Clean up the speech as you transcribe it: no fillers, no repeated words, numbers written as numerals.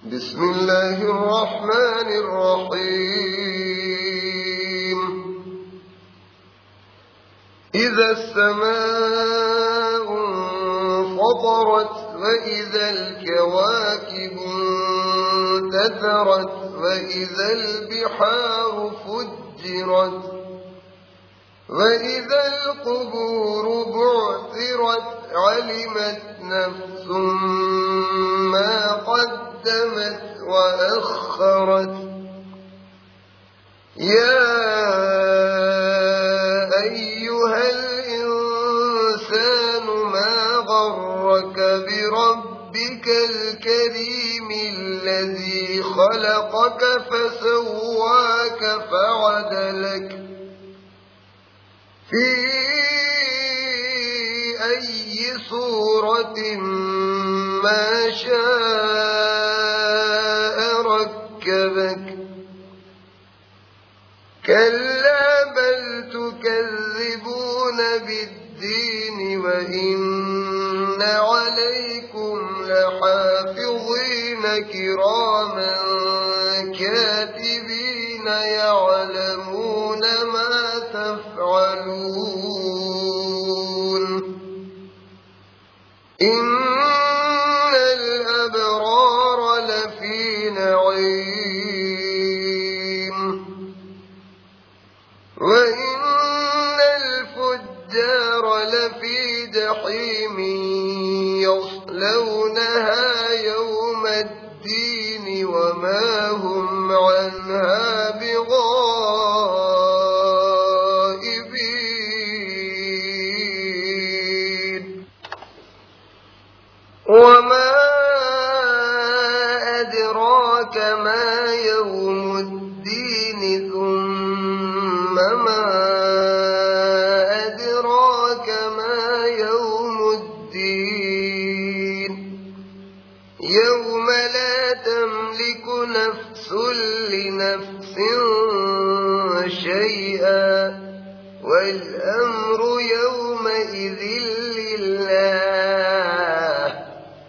بسم الله الرحمن الرحيم. إذا السماء انفطرت وإذا الكواكب انتثرت وإذا البحار فجرت وإذا القبور بعثرت علمت نفس ما قدمت وأخرت. يا أيها الإنسان ما غرك بربك الكريم الذي خلقك فسواك فعدلك في أي صورة ما شاء ركبك. كلا بل تكذبون بالدين وإن عليكم لحافظين كراما كاتبين يعلمون ما تفعلون. إن الأبرار لفي نعيم وإن الفجار لفي جحيم يصلونها يوم الدين وما هم عنها بغائبين. وما أدراك ما يوم الدين ثم ما أدراك ما يوم الدين. يوم لا تملك نفس لنفس شيئا والأمر يومئذ لله.